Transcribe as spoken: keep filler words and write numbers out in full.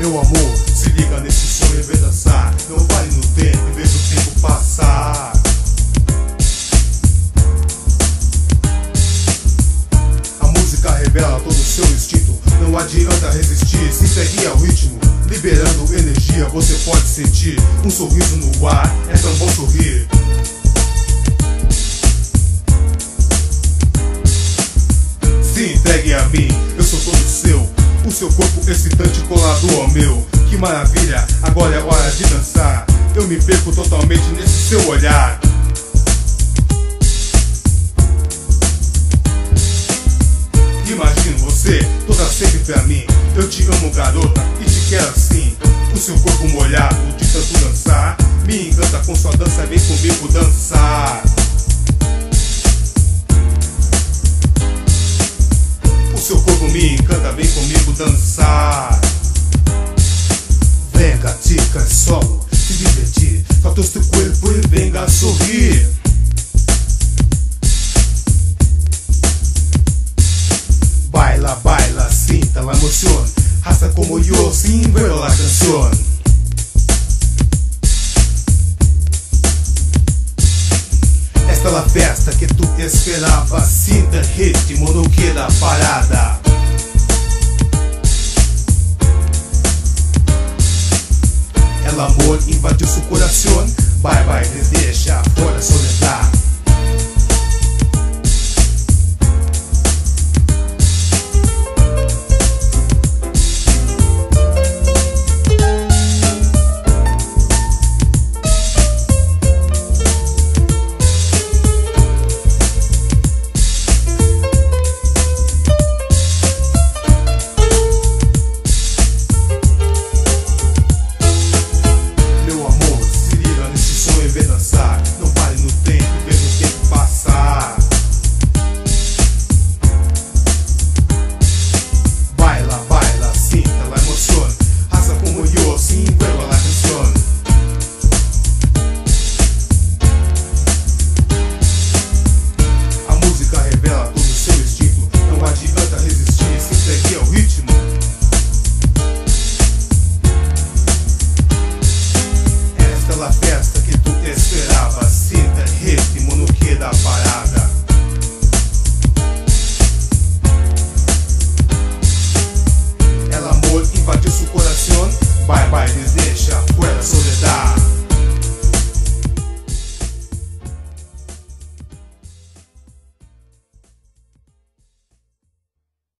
Meu amor, se liga nesse som e vem dançar. Não pare no tempo e veja o tempo passar. A música revela todo o seu instinto. Não adianta resistir, se pegue ao ritmo. Liberando energia, você pode sentir um sorriso no ar, é tão bom sorrir. Se entregue a mim, eu sou todo seu. O seu corpo excitante colado ao meu. Que maravilha, agora é hora de dançar. Eu me perco totalmente nesse seu olhar. Imagino você, toda sempre pra mim. Eu te amo, garota, e te quero assim. O seu corpo molhado, de tanto dançar, me encanta com sua dança, vem comigo dançar. O seu corpo me encanta, vem comigo dançar. Venga, chica, solo, se divertir. Solta tu corpo e venga sorrir. Baila, baila, sienta la emoción. Hasta como yo, sin ver la canción. Esta é a festa que tu esperava. Sinta ritmo, não queda parada.